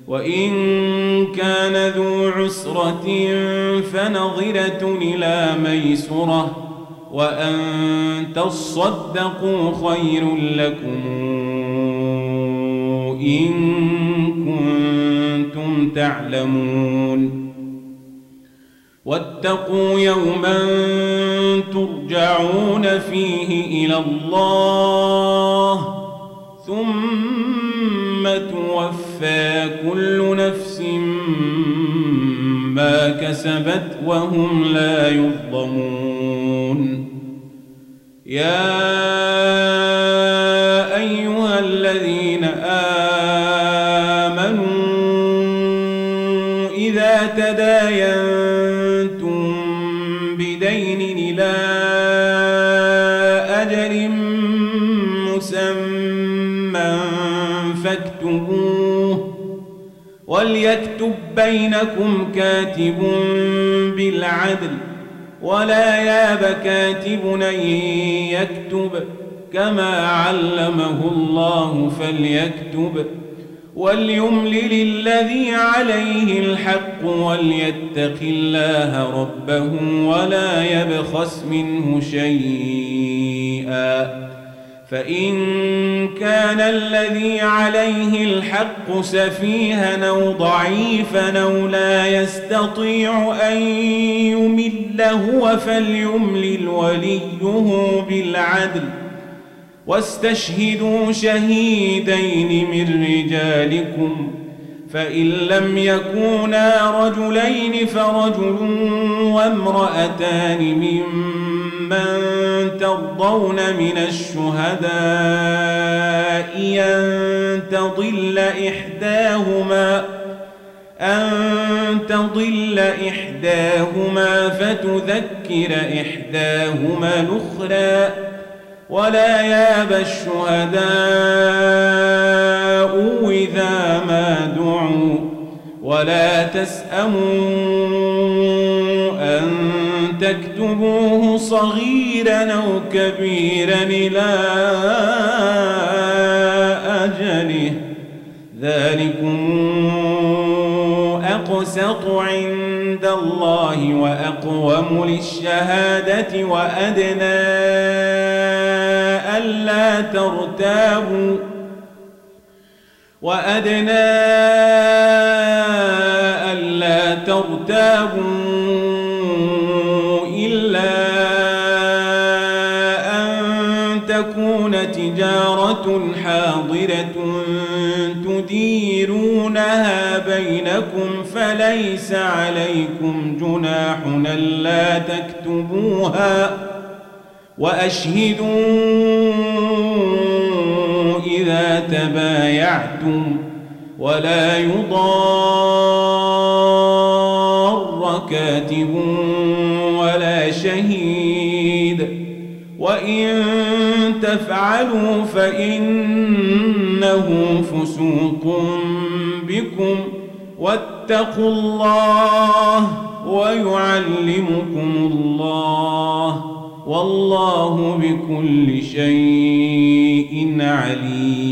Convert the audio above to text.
وإن كان ذو عسرة فنظرة إلى ميسرة وأن تصدقوا خير لكم إن كنتم تعلمون واتقوا يوما ترجعون فيه إلى الله ثم توفى كل نفس ما كسبت وهم لا يظلمون يا أيها الذين آمنوا إذا تداينتم بدين إلى أجل مسمى فاكتبوه وليكتب بينكم كاتب بالعدل ولا ياب كاتب أن يكتب كما علمه الله فليكتب وليملل الذي عليه الحق وليتق الله ربه ولا يبخس منه شيئا فإن كان الذي عليه الحق سفيها أو ضعيفا أو لا يستطيع أن يمل هو فليملل وليه بالعدل واستشهدوا شهيدين من رجالكم فإن لم يكونا رجلين فرجل وامرأتان ممن ترضون من الشهداء أن تضل إحداهما فتذكر إحداهما الأخرى ولا ياب الشهداء إذا ما دعوا ولا تسأموا أن تكتبوه صغيرا أو كبيرا إلى أجله ذلكم أقسط عند الله وأقوم للشهادة وأدنى ألا ترتابوا إلا أن تكون تجارة حاضرة تديرونها بينكم فليس عليكم جناح ألا تكتبوها وأشهدوا إذا تبايعتم ولا يضار كاتب ولا شهيد وإن تفعلوا فإنه فسوق بكم واتقوا الله ويعلمكم الله والله بكل شيء عليم